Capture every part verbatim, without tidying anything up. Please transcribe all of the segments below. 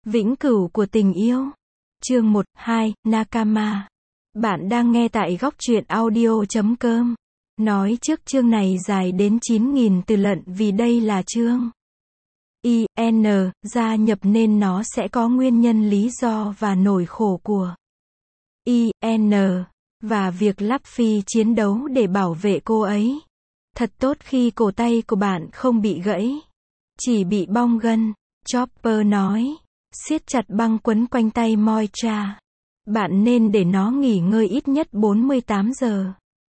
Vĩnh cửu của tình yêu. Chương một, hai, Nakama. Bạn đang nghe tại góc truyện audio chấm com. Nói trước chương này dài đến chín nghìn từ lận vì đây là chương I N gia nhập nên nó sẽ có nguyên nhân lý do và nỗi khổ của I N và việc Luffy chiến đấu để bảo vệ cô ấy. Thật tốt khi cổ tay của bạn không bị gãy, chỉ bị bong gân, Chopper nói, siết chặt băng quấn quanh tay Moira. Bạn nên để nó nghỉ ngơi ít nhất bốn mươi tám giờ.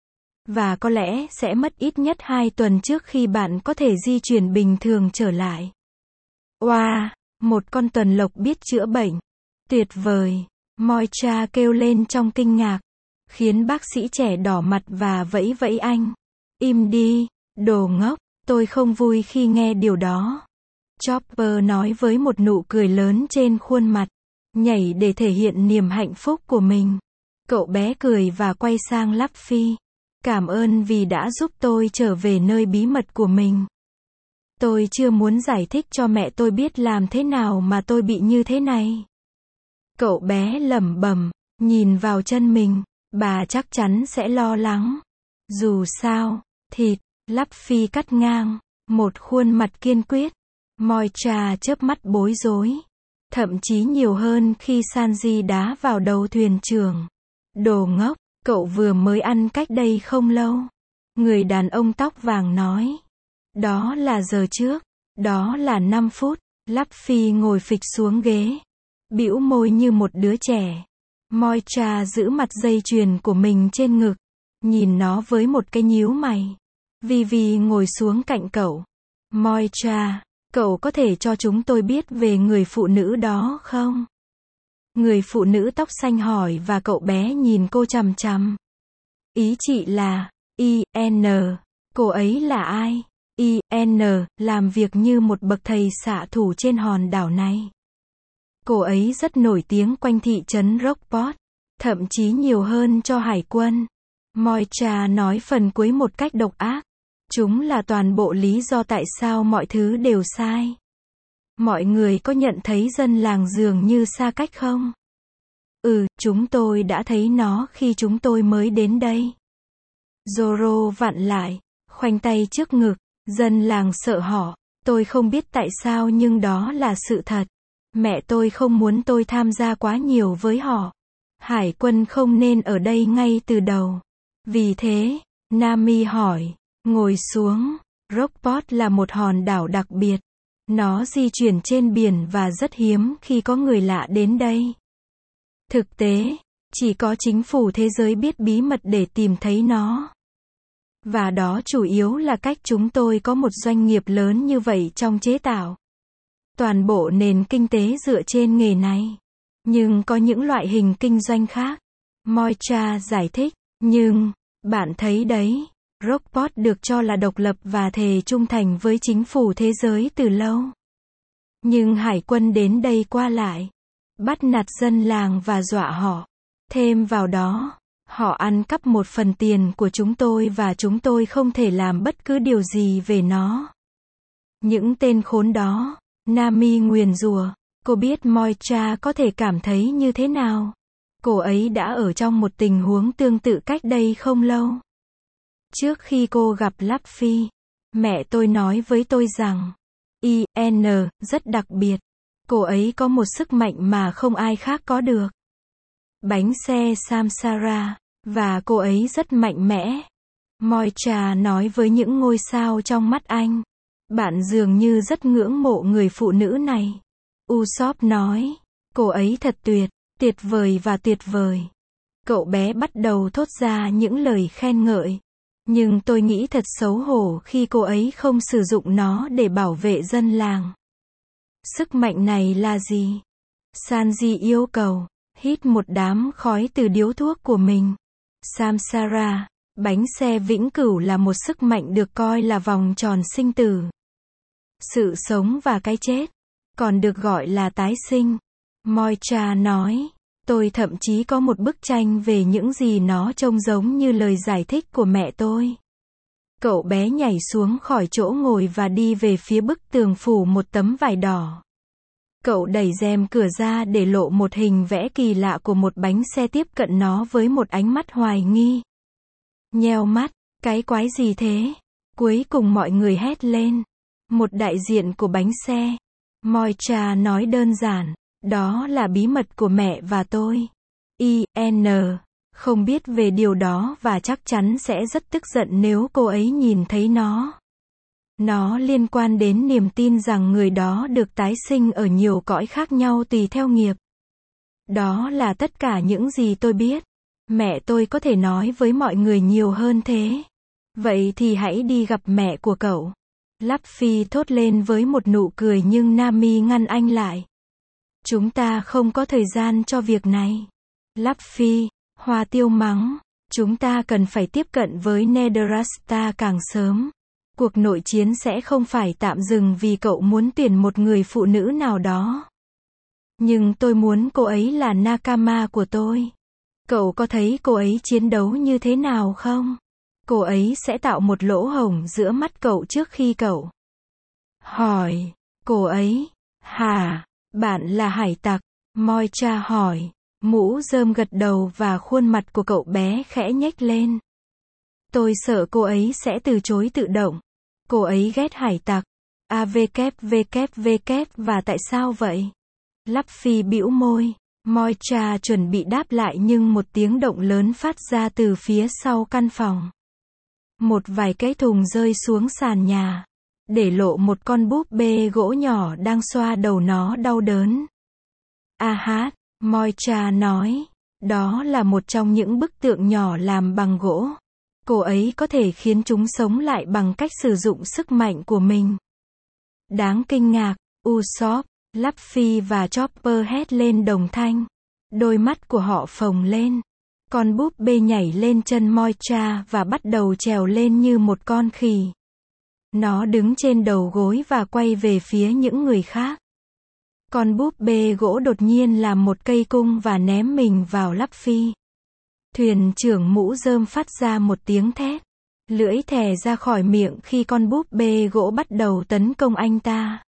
Và có lẽ sẽ mất ít nhất hai tuần trước khi bạn có thể di chuyển bình thường trở lại. Wow, một con tuần lộc biết chữa bệnh. Tuyệt vời, Moira kêu lên trong kinh ngạc, khiến bác sĩ trẻ đỏ mặt và vẫy vẫy anh. Im đi, đồ ngốc, tôi không vui khi nghe điều đó. Chopper nói với một nụ cười lớn trên khuôn mặt, nhảy để thể hiện niềm hạnh phúc của mình. Cậu bé cười và quay sang Luffy. Cảm ơn vì đã giúp tôi trở về nơi bí mật của mình. Tôi chưa muốn giải thích cho mẹ tôi biết làm thế nào mà tôi bị như thế này. Cậu bé lẩm bẩm, nhìn vào chân mình, bà chắc chắn sẽ lo lắng. Dù sao, thịt, Luffy cắt ngang, một khuôn mặt kiên quyết. Moira chớp mắt bối rối. Thậm chí nhiều hơn khi Sanji đá vào đầu thuyền trưởng. Đồ ngốc, cậu vừa mới ăn cách đây không lâu. Người đàn ông tóc vàng nói. Đó là giờ trước. Đó là năm phút. Luffy ngồi phịch xuống ghế, bĩu môi như một đứa trẻ. Moira giữ mặt dây chuyền của mình trên ngực, nhìn nó với một cái nhíu mày. Vivi ngồi xuống cạnh cậu. Moira, cậu có thể cho chúng tôi biết về người phụ nữ đó không? Người phụ nữ tóc xanh hỏi và cậu bé nhìn cô chằm chằm. Ý chị là, I N, cô ấy là ai? I N, làm việc như một bậc thầy xạ thủ trên hòn đảo này. Cô ấy rất nổi tiếng quanh thị trấn Rockport, thậm chí nhiều hơn cho hải quân. Moira nói phần cuối một cách độc ác. Chúng là toàn bộ lý do tại sao mọi thứ đều sai. Mọi người có nhận thấy dân làng dường như xa cách không? Ừ, chúng tôi đã thấy nó khi chúng tôi mới đến đây. Zoro vặn lại, khoanh tay trước ngực, dân làng sợ họ. Tôi không biết tại sao nhưng đó là sự thật. Mẹ tôi không muốn tôi tham gia quá nhiều với họ. Hải quân không nên ở đây ngay từ đầu. Vì thế, Nami hỏi, ngồi xuống. Rockport là một hòn đảo đặc biệt. Nó di chuyển trên biển và rất hiếm khi có người lạ đến đây. Thực tế, chỉ có chính phủ thế giới biết bí mật để tìm thấy nó. Và đó chủ yếu là cách chúng tôi có một doanh nghiệp lớn như vậy trong chế tạo. Toàn bộ nền kinh tế dựa trên nghề này. Nhưng có những loại hình kinh doanh khác. Moira giải thích. Nhưng, bạn thấy đấy, Rockport được cho là độc lập và thề trung thành với chính phủ thế giới từ lâu. Nhưng hải quân đến đây qua lại, bắt nạt dân làng và dọa họ. Thêm vào đó, họ ăn cắp một phần tiền của chúng tôi và chúng tôi không thể làm bất cứ điều gì về nó. Những tên khốn đó, Nami nguyền rủa. Cô biết Moira có thể cảm thấy như thế nào. Cô ấy đã ở trong một tình huống tương tự cách đây không lâu. Trước khi cô gặp Luffy, mẹ tôi nói với tôi rằng, I N rất đặc biệt. Cô ấy có một sức mạnh mà không ai khác có được. Bánh xe Samsara, và cô ấy rất mạnh mẽ. Moira nói với những ngôi sao trong mắt anh. Bạn dường như rất ngưỡng mộ người phụ nữ này. Usopp nói, cô ấy thật tuyệt, tuyệt vời và tuyệt vời. Cậu bé bắt đầu thốt ra những lời khen ngợi. Nhưng tôi nghĩ thật xấu hổ khi cô ấy không sử dụng nó để bảo vệ dân làng. Sức mạnh này là gì? Sanji yêu cầu, hít một đám khói từ điếu thuốc của mình. Samsara, bánh xe vĩnh cửu là một sức mạnh được coi là vòng tròn sinh tử. Sự sống và cái chết, còn được gọi là tái sinh. Moira nói, tôi thậm chí có một bức tranh về những gì nó trông giống như lời giải thích của mẹ tôi. Cậu bé nhảy xuống khỏi chỗ ngồi và đi về phía bức tường phủ một tấm vải đỏ. Cậu đẩy rèm cửa ra để lộ một hình vẽ kỳ lạ của một bánh xe, tiếp cận nó với một ánh mắt hoài nghi. Nheo mắt, cái quái gì thế? Cuối cùng mọi người hét lên. Một đại diện của bánh xe. Moira nói đơn giản, đó là bí mật của mẹ và tôi. i en không biết về điều đó và chắc chắn sẽ rất tức giận nếu cô ấy nhìn thấy nó. Nó liên quan đến niềm tin rằng người đó được tái sinh ở nhiều cõi khác nhau tùy theo nghiệp. Đó là tất cả những gì tôi biết. Mẹ tôi có thể nói với mọi người nhiều hơn thế. Vậy thì hãy đi gặp mẹ của cậu. Luffy thốt lên với một nụ cười nhưng Nami ngăn anh lại. Chúng ta không có thời gian cho việc này. Luffy, Hoa Tiêu mắng. Chúng ta cần phải tiếp cận với Nedrasta càng sớm. Cuộc nội chiến sẽ không phải tạm dừng vì cậu muốn tuyển một người phụ nữ nào đó. Nhưng tôi muốn cô ấy là Nakama của tôi. Cậu có thấy cô ấy chiến đấu như thế nào không? Cô ấy sẽ tạo một lỗ hổng giữa mắt cậu trước khi cậu hỏi. Cô ấy, hả? Bạn là hải tặc? Moira hỏi. Mũ rơm gật đầu và khuôn mặt của cậu bé khẽ nhếch lên. Tôi sợ cô ấy sẽ từ chối tự động. Cô ấy ghét hải tặc. A V K V K V K và tại sao vậy? Luffy bĩu môi. Moira chuẩn bị đáp lại nhưng một tiếng động lớn phát ra từ phía sau căn phòng. Một vài cái thùng rơi xuống sàn nhà, để lộ một con búp bê gỗ nhỏ đang xoa đầu nó đau đớn. A hát, Moira nói, đó là một trong những bức tượng nhỏ làm bằng gỗ. Cô ấy có thể khiến chúng sống lại bằng cách sử dụng sức mạnh của mình. Đáng kinh ngạc, Usopp, Luffy và Chopper hét lên đồng thanh. Đôi mắt của họ phồng lên. Con búp bê nhảy lên chân Moira và bắt đầu trèo lên như một con khỉ. Nó đứng trên đầu gối và quay về phía những người khác. Con búp bê gỗ đột nhiên làm một cây cung và ném mình vào Luffy. Thuyền trưởng mũ rơm phát ra một tiếng thét. Lưỡi thè ra khỏi miệng khi con búp bê gỗ bắt đầu tấn công anh ta.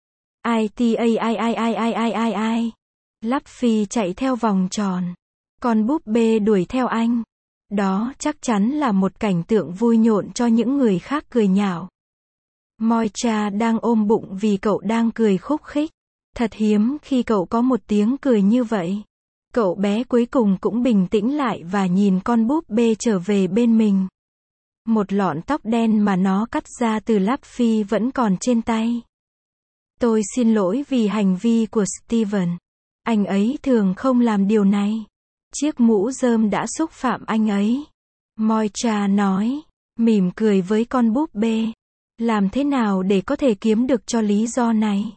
I T A I I I I I I I. Luffy chạy theo vòng tròn. Con búp bê đuổi theo anh. Đó chắc chắn là một cảnh tượng vui nhộn cho những người khác cười nhạo. Moira đang ôm bụng vì cậu đang cười khúc khích. Thật hiếm khi cậu có một tiếng cười như vậy. Cậu bé cuối cùng cũng bình tĩnh lại và nhìn con búp bê trở về bên mình. Một lọn tóc đen mà nó cắt ra từ Luffy vẫn còn trên tay. Tôi xin lỗi vì hành vi của Steven. Anh ấy thường không làm điều này. Chiếc mũ rơm đã xúc phạm anh ấy. Moira nói, mỉm cười với con búp bê. Làm thế nào để có thể kiếm được cho lý do này?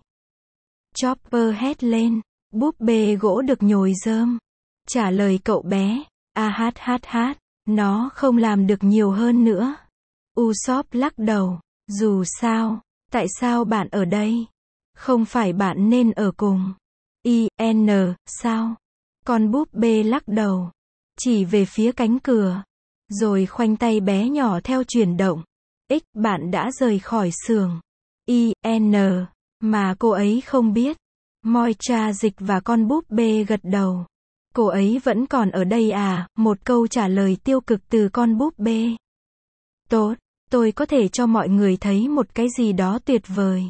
Chopper hét lên, búp bê gỗ được nhồi rơm. Trả lời cậu bé, a hát hát hát, nó không làm được nhiều hơn nữa. Usopp lắc đầu, dù sao, tại sao bạn ở đây? Không phải bạn nên ở cùng. I N, sao? Con búp bê lắc đầu, chỉ về phía cánh cửa, rồi khoanh tay bé nhỏ theo chuyển động. X, bạn đã rời khỏi xưởng. I N, mà cô ấy không biết. Moira dịch và con búp bê gật đầu. Cô ấy vẫn còn ở đây à? Một câu trả lời tiêu cực từ con búp bê. Tốt, tôi có thể cho mọi người thấy một cái gì đó tuyệt vời.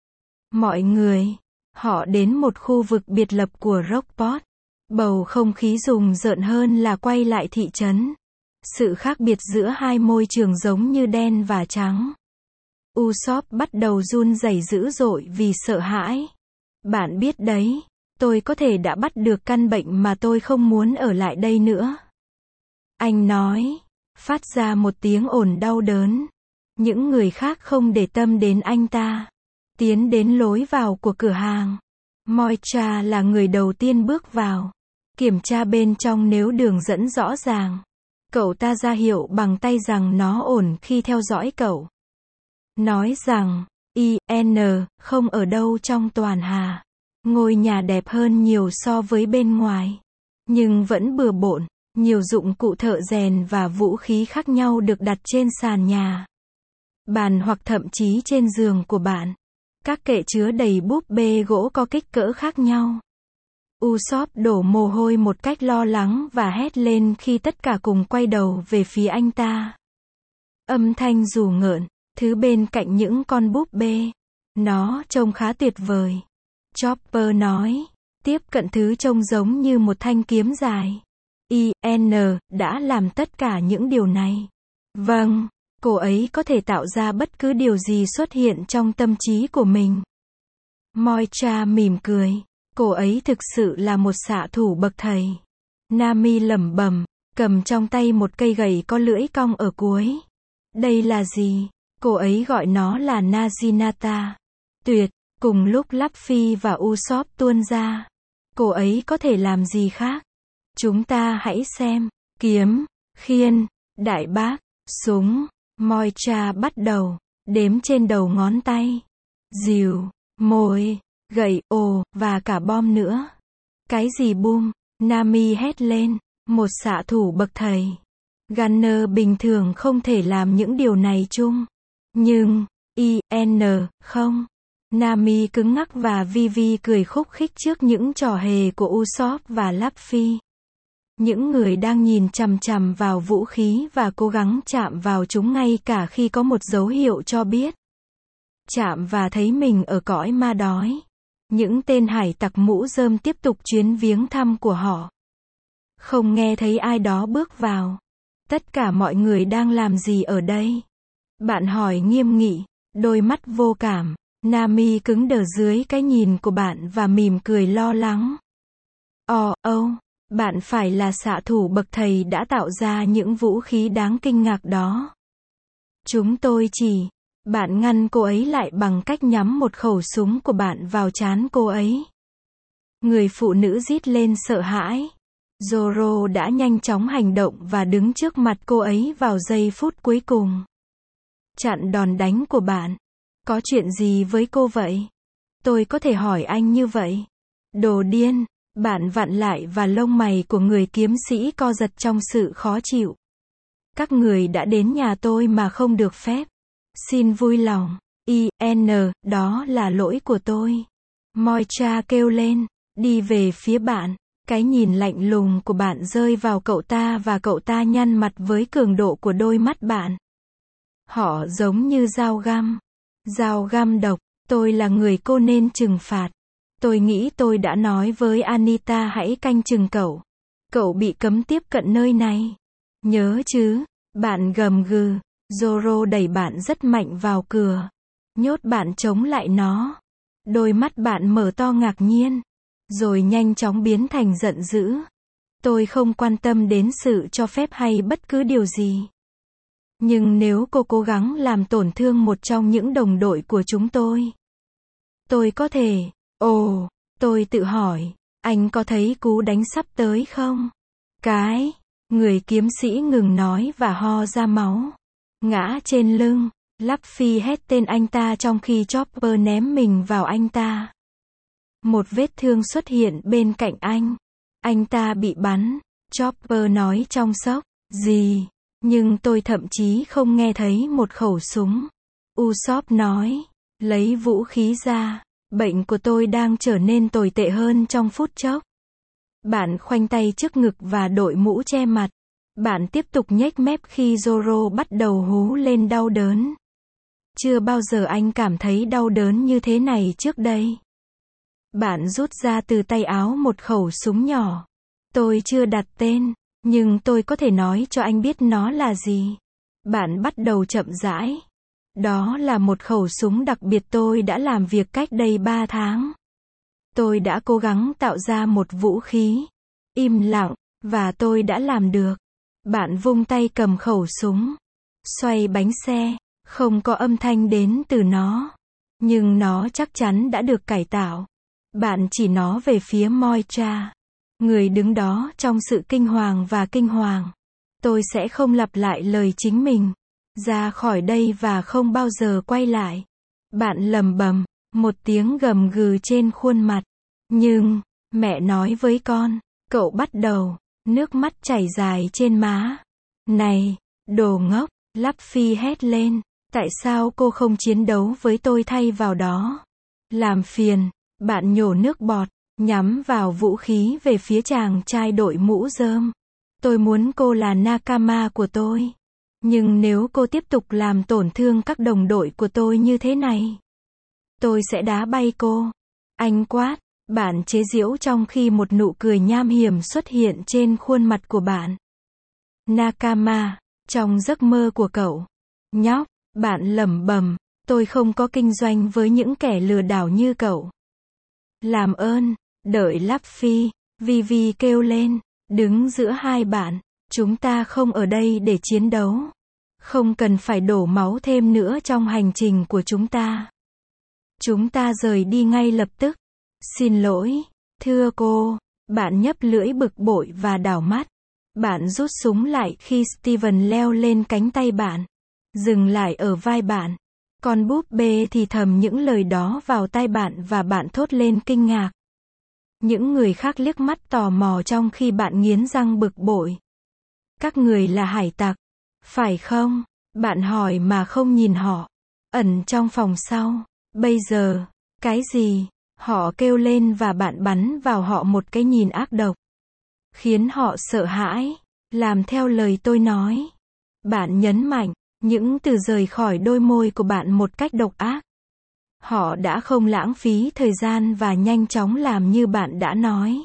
Mọi người, họ đến một khu vực biệt lập của Rockport. Bầu không khí rùng rợn hơn là quay lại thị trấn. Sự khác biệt giữa hai môi trường giống như đen và trắng. Usopp bắt đầu run rẩy dữ dội vì sợ hãi. Bạn biết đấy, tôi có thể đã bắt được căn bệnh mà tôi không muốn ở lại đây nữa. Anh nói, phát ra một tiếng ồn đau đớn. Những người khác không để tâm đến anh ta. Tiến đến lối vào của cửa hàng. Moira là người đầu tiên bước vào. Kiểm tra bên trong nếu đường dẫn rõ ràng. Cậu ta ra hiệu bằng tay rằng nó ổn khi theo dõi cậu. Nói rằng, I N không ở đâu trong toàn hà. Ngôi nhà đẹp hơn nhiều so với bên ngoài. Nhưng vẫn bừa bộn, nhiều dụng cụ thợ rèn và vũ khí khác nhau được đặt trên sàn nhà. Bàn hoặc thậm chí trên giường của bạn. Các kệ chứa đầy búp bê gỗ có kích cỡ khác nhau. Usopp đổ mồ hôi một cách lo lắng và hét lên khi tất cả cùng quay đầu về phía anh ta. Âm thanh dù ngợn, thứ bên cạnh những con búp bê. Nó trông khá tuyệt vời. Chopper nói. Tiếp cận thứ trông giống như một thanh kiếm dài. i en đã làm tất cả những điều này. Vâng, cô ấy có thể tạo ra bất cứ điều gì xuất hiện trong tâm trí của mình. Moira mỉm cười. Cô ấy thực sự là một xạ thủ bậc thầy. Nami lẩm bẩm, cầm trong tay một cây gậy có lưỡi cong ở cuối. Đây là gì? Cô ấy gọi nó là Naginata. Tuyệt, cùng lúc Luffy và Usopp tuôn ra. Cô ấy có thể làm gì khác? Chúng ta hãy xem. Kiếm, khiên, đại bác, súng. Moira bắt đầu đếm trên đầu ngón tay. Rìu, mồi, gậy, ồ, và cả bom nữa. Cái gì bum? Nami hét lên. Một xạ thủ bậc thầy. Gunner bình thường không thể làm những điều này chung. Nhưng, i en không. Nami cứng ngắc và Vivi cười khúc khích trước những trò hề của Usopp và Luffy. Những người đang nhìn chằm chằm vào vũ khí và cố gắng chạm vào chúng ngay cả khi có một dấu hiệu cho biết. Chạm và thấy mình ở cõi ma đói. Những tên hải tặc mũ rơm tiếp tục chuyến viếng thăm của họ. Không nghe thấy ai đó bước vào. Tất cả mọi người đang làm gì ở đây? Bạn hỏi nghiêm nghị, đôi mắt vô cảm. Nami cứng đờ dưới cái nhìn của bạn và mỉm cười lo lắng. Ồ, âu, bạn phải là xạ thủ bậc thầy đã tạo ra những vũ khí đáng kinh ngạc đó. Chúng tôi chỉ... Bạn ngăn cô ấy lại bằng cách nhắm một khẩu súng của bạn vào trán cô ấy. Người phụ nữ rít lên sợ hãi. Zoro đã nhanh chóng hành động và đứng trước mặt cô ấy vào giây phút cuối cùng. Chặn đòn đánh của bạn. Có chuyện gì với cô vậy? Tôi có thể hỏi anh như vậy. Đồ điên, bạn vặn lại và lông mày của người kiếm sĩ co giật trong sự khó chịu. Các người đã đến nhà tôi mà không được phép. Xin vui lòng. i en đó là lỗi của tôi. Moira kêu lên, đi về phía bạn. Cái nhìn lạnh lùng của bạn rơi vào cậu ta và cậu ta nhăn mặt với cường độ của đôi mắt bạn. Họ giống như dao găm. Dao găm độc, tôi là người cô nên trừng phạt. Tôi nghĩ tôi đã nói với Anita hãy canh chừng cậu. Cậu bị cấm tiếp cận nơi này. Nhớ chứ, bạn gầm gừ. Zoro đẩy bạn rất mạnh vào cửa. Nhốt bạn chống lại nó. Đôi mắt bạn mở to ngạc nhiên. Rồi nhanh chóng biến thành giận dữ. Tôi không quan tâm đến sự cho phép hay bất cứ điều gì. Nhưng nếu cô cố gắng làm tổn thương một trong những đồng đội của chúng tôi, tôi có thể... Ồ, tôi tự hỏi, anh có thấy cú đánh sắp tới không? Cái... Người kiếm sĩ ngừng nói và ho ra máu. Ngã trên lưng. Luffy hét tên anh ta trong khi Chopper ném mình vào anh ta. Một vết thương xuất hiện bên cạnh anh. Anh ta bị bắn. Chopper nói trong sốc. Gì? Nhưng tôi thậm chí không nghe thấy một khẩu súng. Usopp nói. Lấy vũ khí ra. Bệnh của tôi đang trở nên tồi tệ hơn trong phút chốc. Bạn khoanh tay trước ngực và đội mũ che mặt. Bạn tiếp tục nhếch mép khi Zoro bắt đầu hú lên đau đớn. Chưa bao giờ anh cảm thấy đau đớn như thế này trước đây. Bạn rút ra từ tay áo một khẩu súng nhỏ. Tôi chưa đặt tên, nhưng tôi có thể nói cho anh biết nó là gì. Bạn bắt đầu chậm rãi. Đó là một khẩu súng đặc biệt tôi đã làm việc cách đây ba tháng. Tôi đã cố gắng tạo ra một vũ khí. Im lặng, và tôi đã làm được. Bạn vung tay cầm khẩu súng. Xoay bánh xe, không có âm thanh đến từ nó. Nhưng nó chắc chắn đã được cải tạo. Bạn chỉ nó về phía Moira. Người đứng đó trong sự kinh hoàng và kinh hoàng. Tôi sẽ không lặp lại lời chính mình. Ra khỏi đây và không bao giờ quay lại. Bạn lầm bầm, một tiếng gầm gừ trên khuôn mặt. Nhưng, mẹ nói với con, cậu bắt đầu, nước mắt chảy dài trên má. Này, đồ ngốc, Luffy hét lên, tại sao cô không chiến đấu với tôi thay vào đó? Làm phiền. Bạn nhổ nước bọt, nhắm vào vũ khí về phía chàng trai đội mũ rơm. Tôi muốn cô là Nakama của tôi. Nhưng nếu cô tiếp tục làm tổn thương các đồng đội của tôi như thế này, tôi sẽ đá bay cô. Anh quát. Bạn chế giễu trong khi một nụ cười nham hiểm xuất hiện trên khuôn mặt của bạn. Nakama, trong giấc mơ của cậu. Nhóc, bạn lẩm bẩm, tôi không có kinh doanh với những kẻ lừa đảo như cậu. Làm ơn, đợi Luffy, Vivi kêu lên, đứng giữa hai bạn. Chúng ta không ở đây để chiến đấu. Không cần phải đổ máu thêm nữa trong hành trình của chúng ta. Chúng ta rời đi ngay lập tức. Xin lỗi, thưa cô. Bạn nhấp lưỡi bực bội và đảo mắt. Bạn rút súng lại khi Steven leo lên cánh tay bạn. Dừng lại ở vai bạn. Con búp bê thì thầm những lời đó vào tai bạn và bạn thốt lên kinh ngạc. Những người khác liếc mắt tò mò trong khi bạn nghiến răng bực bội. Các người là hải tặc, phải không? Bạn hỏi mà không nhìn họ. Ẩn trong phòng sau. Bây giờ, cái gì? Họ kêu lên và bạn bắn vào họ một cái nhìn ác độc. Khiến họ sợ hãi. Làm theo lời tôi nói. Bạn nhấn mạnh. Những từ rời khỏi đôi môi của bạn một cách độc ác. Họ đã không lãng phí thời gian và nhanh chóng làm như bạn đã nói.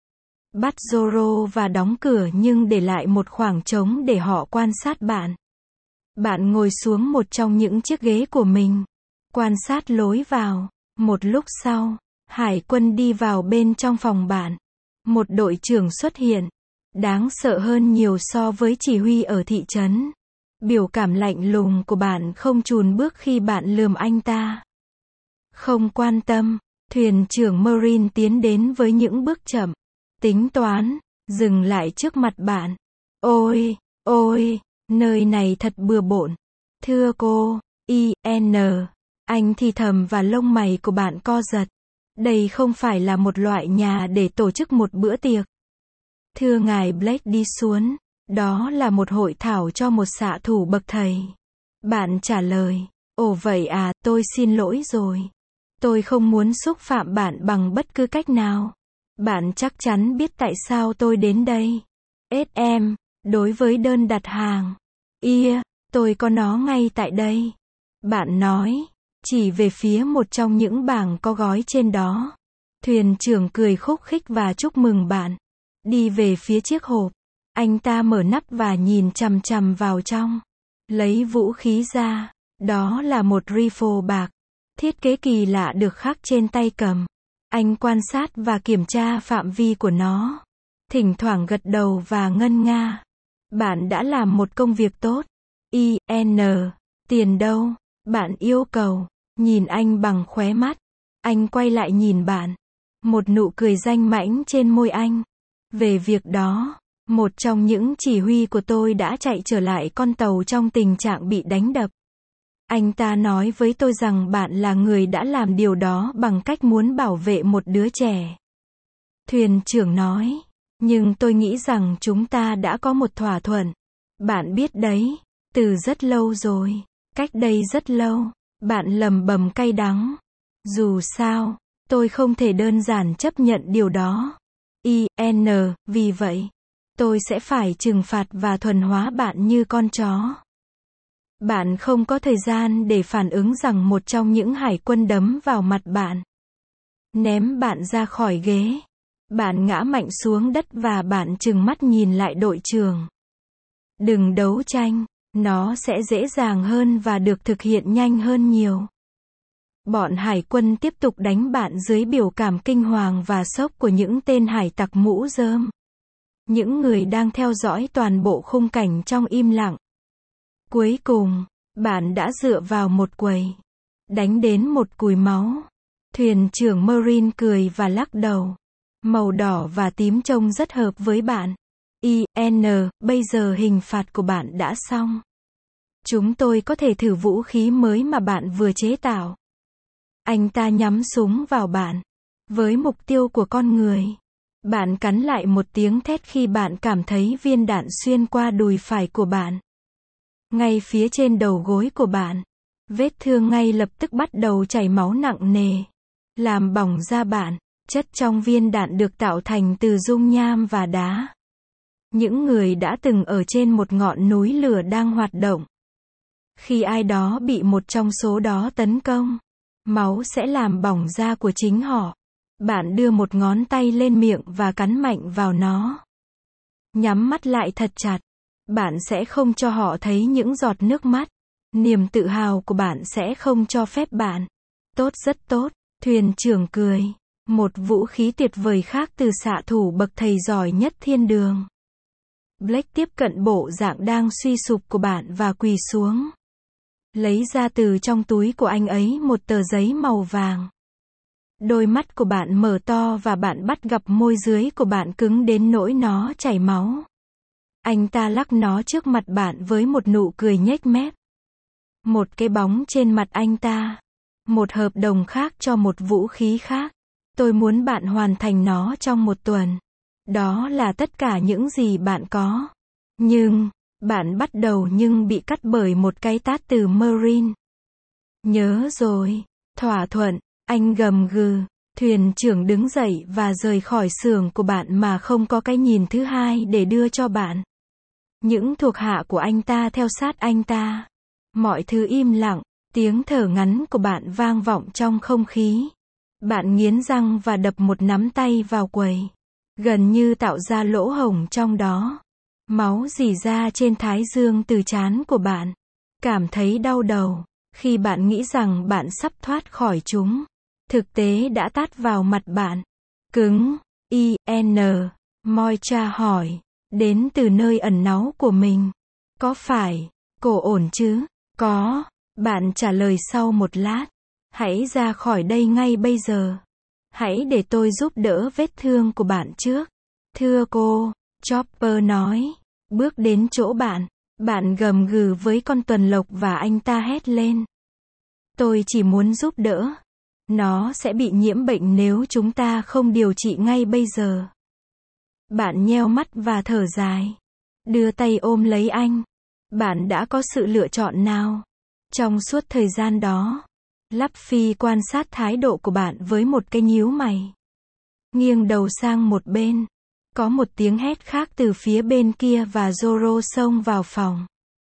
Bắt Zoro và đóng cửa nhưng để lại một khoảng trống để họ quan sát bạn. Bạn ngồi xuống một trong những chiếc ghế của mình. Quan sát lối vào. Một lúc sau, hải quân đi vào bên trong phòng bạn. Một đội trưởng xuất hiện. Đáng sợ hơn nhiều so với chỉ huy ở thị trấn. Biểu cảm lạnh lùng của bạn không chùn bước khi bạn lườm anh ta. Không quan tâm, thuyền trưởng Marine tiến đến với những bước chậm. Tính toán, dừng lại trước mặt bạn. Ôi, ôi, nơi này thật bừa bộn. Thưa cô, I N Anh thì thầm và lông mày của bạn co giật. Đây không phải là một loại nhà để tổ chức một bữa tiệc. Thưa ngài Blake đi xuống. Đó là một hội thảo cho một xạ thủ bậc thầy. Bạn trả lời. Ồ vậy à, tôi xin lỗi rồi. Tôi không muốn xúc phạm bạn bằng bất cứ cách nào. Bạn chắc chắn biết tại sao tôi đến đây. ét em, đối với đơn đặt hàng. Ia, tôi có nó ngay tại đây. Bạn nói, chỉ về phía một trong những bảng có gói trên đó. Thuyền trưởng cười khúc khích và chúc mừng bạn. Đi về phía chiếc hộp. Anh ta mở nắp và nhìn chằm chằm vào trong. Lấy vũ khí ra. Đó là một rifle bạc. Thiết kế kỳ lạ được khắc trên tay cầm. Anh quan sát và kiểm tra phạm vi của nó. Thỉnh thoảng gật đầu và ngân nga. Bạn đã làm một công việc tốt. I N Tiền đâu? Bạn yêu cầu. Nhìn anh bằng khóe mắt. Anh quay lại nhìn bạn. Một nụ cười danh mãnh trên môi anh. Về việc đó. Một trong những chỉ huy của tôi đã chạy trở lại con tàu trong tình trạng bị đánh đập. Anh ta nói với tôi rằng bạn là người đã làm điều đó bằng cách muốn bảo vệ một đứa trẻ. Thuyền trưởng nói. Nhưng tôi nghĩ rằng chúng ta đã có một thỏa thuận. Bạn biết đấy. Từ rất lâu rồi. Cách đây rất lâu. Bạn lầm bầm cay đắng. Dù sao, tôi không thể đơn giản chấp nhận điều đó. I N Vì vậy. Tôi sẽ phải trừng phạt và thuần hóa bạn như con chó. Bạn không có thời gian để phản ứng rằng một trong những hải quân đấm vào mặt bạn. Ném bạn ra khỏi ghế. Bạn ngã mạnh xuống đất và bạn trừng mắt nhìn lại đội trưởng. Đừng đấu tranh, nó sẽ dễ dàng hơn và được thực hiện nhanh hơn nhiều. Bọn hải quân tiếp tục đánh bạn dưới biểu cảm kinh hoàng và sốc của những tên hải tặc mũ rơm. Những người đang theo dõi toàn bộ khung cảnh trong im lặng. Cuối cùng, bạn đã dựa vào một quầy. Đánh đến một cùi máu. Thuyền trưởng Marine cười và lắc đầu. Màu đỏ và tím trông rất hợp với bạn. I N Bây giờ hình phạt của bạn đã xong. Chúng tôi có thể thử vũ khí mới mà bạn vừa chế tạo. Anh ta nhắm súng vào bạn. Với mục tiêu của con người. Bạn cắn lại một tiếng thét khi bạn cảm thấy viên đạn xuyên qua đùi phải của bạn. Ngay phía trên đầu gối của bạn. Vết thương ngay lập tức bắt đầu chảy máu nặng nề. làm bỏng da bạn. Chất trong viên đạn được tạo thành từ dung nham và đá. Những người đã từng ở trên một ngọn núi lửa đang hoạt động. Khi ai đó bị một trong số đó tấn công, máu sẽ làm bỏng da của chính họ. Bạn đưa một ngón tay lên miệng và cắn mạnh vào nó. Nhắm mắt lại thật chặt. Bạn sẽ không cho họ thấy những giọt nước mắt. Niềm tự hào của bạn sẽ không cho phép bạn. Tốt, rất tốt. Thuyền trưởng cười. Một vũ khí tuyệt vời khác từ xạ thủ bậc thầy giỏi nhất thiên đường. Blake tiếp cận bộ dạng đang suy sụp của bạn và quỳ xuống. Lấy ra từ trong túi của anh ấy một tờ giấy màu vàng. Đôi mắt của bạn mở to và bạn bắt gặp môi dưới của bạn cứng đến nỗi nó chảy máu. Anh ta lắc nó trước mặt bạn với một nụ cười nhếch mép. Một cái bóng trên mặt anh ta. Một hợp đồng khác cho một vũ khí khác. Tôi muốn bạn hoàn thành nó trong một tuần. Đó là tất cả những gì bạn có. Nhưng, bạn bắt đầu nhưng bị cắt bởi một cái tát từ Marine. Nhớ rồi. Thỏa thuận. Anh gầm gừ. Thuyền trưởng đứng dậy và rời khỏi xưởng của bạn mà không có cái nhìn thứ hai để đưa cho bạn. Những thuộc hạ của anh ta theo sát anh ta. Mọi thứ im lặng. Tiếng thở ngắn của bạn vang vọng trong không khí. Bạn nghiến răng và đập một nắm tay vào quầy. Gần như tạo ra lỗ hổng trong đó. Máu rỉ ra trên thái dương từ trán của bạn. Cảm thấy đau đầu. Khi bạn nghĩ rằng bạn sắp thoát khỏi chúng. Thực tế đã tát vào mặt bạn. Cứng. I N. Moira hỏi. Đến từ nơi ẩn náu của mình. Có phải? Cô ổn chứ? Có. Bạn trả lời sau một lát. Hãy ra khỏi đây ngay bây giờ. Hãy để tôi giúp đỡ vết thương của bạn trước. Thưa cô, Chopper nói. Bước đến chỗ bạn. Bạn gầm gừ với con tuần lộc và anh ta hét lên. Tôi chỉ muốn giúp đỡ. Nó sẽ bị nhiễm bệnh nếu chúng ta không điều trị ngay bây giờ. Bạn nheo mắt và thở dài. Đưa tay ôm lấy anh. Bạn đã có sự lựa chọn nào? Trong suốt thời gian đó, Luffy quan sát thái độ của bạn với một cái nhíu mày. Nghiêng đầu sang một bên. Có một tiếng hét khác từ phía bên kia và Zoro xông vào phòng.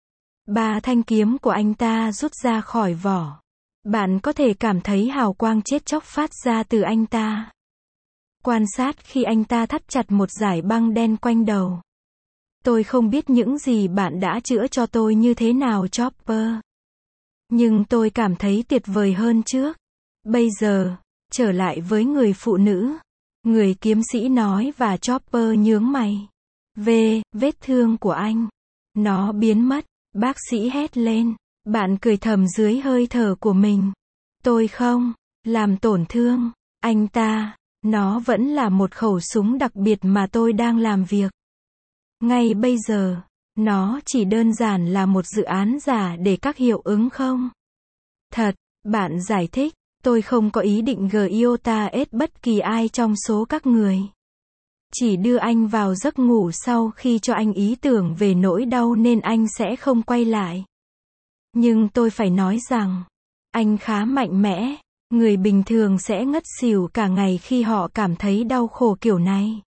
Ba thanh kiếm của anh ta rút ra khỏi vỏ. Bạn có thể cảm thấy hào quang chết chóc phát ra từ anh ta. Quan sát khi anh ta thắt chặt một dải băng đen quanh đầu. Tôi không biết những gì bạn đã chữa cho tôi như thế nào, Chopper. Nhưng tôi cảm thấy tuyệt vời hơn trước. Bây giờ, trở lại với người phụ nữ. Người kiếm sĩ nói và Chopper nhướng mày. Về, vết thương của anh. Nó biến mất. Bác sĩ hét lên. Bạn cười thầm dưới hơi thở của mình. Tôi không làm tổn thương anh ta. Nó vẫn là một khẩu súng đặc biệt mà tôi đang làm việc. Ngay bây giờ, nó chỉ đơn giản là một dự án giả để các hiệu ứng không? Thật, bạn giải thích. Tôi không có ý định giota ết bất kỳ ai trong số các người. Chỉ đưa anh vào giấc ngủ sau khi cho anh ý tưởng về nỗi đau nên anh sẽ không quay lại. Nhưng tôi phải nói rằng, anh khá mạnh mẽ. Người bình thường sẽ ngất xỉu cả ngày khi họ cảm thấy đau khổ kiểu này.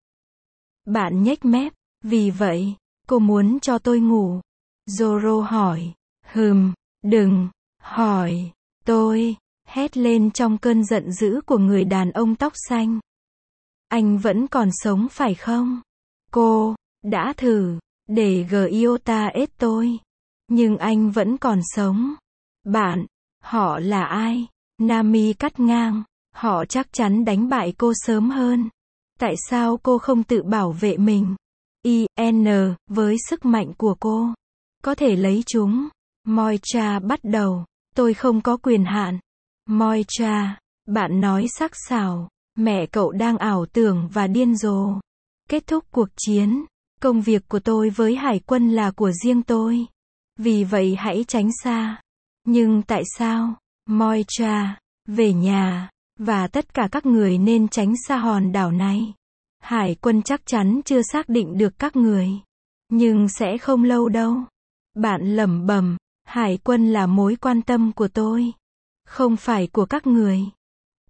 Bạn nhếch mép. Vì vậy, cô muốn cho tôi ngủ. Zoro hỏi. Hừm, đừng hỏi tôi. Hét lên trong cơn giận dữ của người đàn ông tóc xanh. Anh vẫn còn sống phải không? Cô đã thử để giota ết tôi. Nhưng anh vẫn còn sống. Bạn, họ là ai? Nami cắt ngang. Họ chắc chắn đánh bại cô sớm hơn. Tại sao cô không tự bảo vệ mình? I N, với sức mạnh của cô, có thể lấy chúng. Moira bắt đầu. Tôi không có quyền hạn. Moira, bạn nói sắc sảo. Mẹ cậu đang ảo tưởng và điên rồ. Kết thúc cuộc chiến. Công việc của tôi với hải quân là của riêng tôi. Vì vậy hãy tránh xa. Nhưng tại sao? Moira, về nhà. Và tất cả các người nên tránh xa hòn đảo này. Hải quân chắc chắn chưa xác định được các người. Nhưng sẽ không lâu đâu. Bạn lẩm bẩm. Hải quân là mối quan tâm của tôi. Không phải của các người.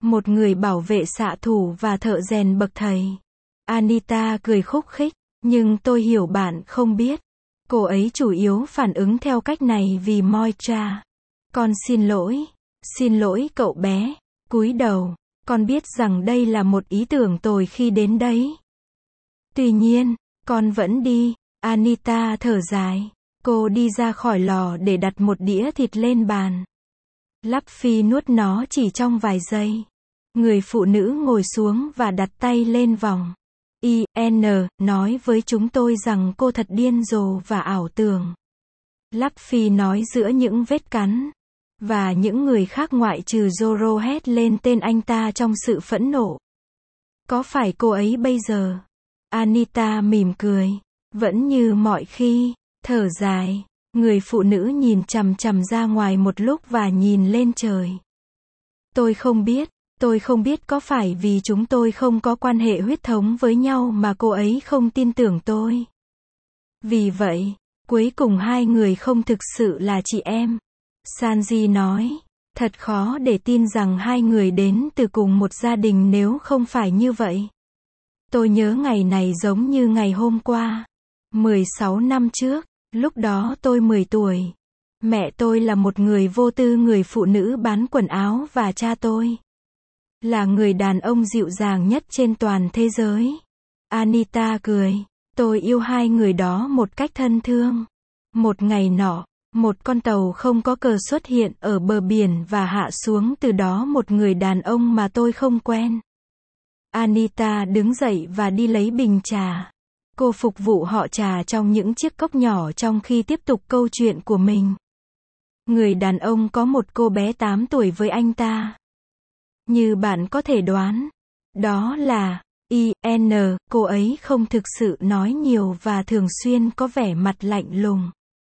một người bảo vệ xạ thủ và thợ rèn bậc thầy. Anita cười khúc khích, nhưng tôi hiểu bạn không biết. Cô ấy chủ yếu phản ứng theo cách này vì Moira. Con xin lỗi. Xin lỗi cậu bé. Cúi đầu. Con biết rằng đây là một ý tưởng tồi khi đến đấy. Tuy nhiên, con vẫn đi. Anita thở dài. Cô đi ra khỏi lò để đặt một đĩa thịt lên bàn. Luffy nuốt nó chỉ trong vài giây. Người phụ nữ ngồi xuống và đặt tay lên vòng. i en nói với chúng tôi rằng cô thật điên rồ và ảo tưởng. Luffy nói giữa những vết cắn. Và những người khác ngoại trừ Zoro hét lên tên anh ta trong sự phẫn nộ. Có phải cô ấy bây giờ? Anita mỉm cười. Vẫn như mọi khi. Thở dài. Người phụ nữ nhìn chằm chằm ra ngoài một lúc và nhìn lên trời. Tôi không biết. Tôi không biết có phải vì chúng tôi không có quan hệ huyết thống với nhau mà cô ấy không tin tưởng tôi. Vì vậy, cuối cùng hai người không thực sự là chị em. Sanji nói, thật khó để tin rằng hai người đến từ cùng một gia đình nếu không phải như vậy. Tôi nhớ ngày này giống như ngày hôm qua. mười sáu năm trước, lúc đó tôi mười tuổi. Mẹ tôi là một người vô tư người phụ nữ bán quần áo và cha tôi là người đàn ông dịu dàng nhất trên toàn thế giới. Anita cười. Tôi yêu hai người đó một cách thân thương. Một ngày nọ, một con tàu không có cờ xuất hiện ở bờ biển và hạ xuống từ đó một người đàn ông mà tôi không quen. Anita đứng dậy và đi lấy bình trà. Cô phục vụ họ trà trong những chiếc cốc nhỏ trong khi tiếp tục câu chuyện của mình. Người đàn ông có một cô bé tám tuổi với anh ta. Như bạn có thể đoán, đó là i en cô ấy không thực sự nói nhiều và thường xuyên có vẻ mặt lạnh lùng.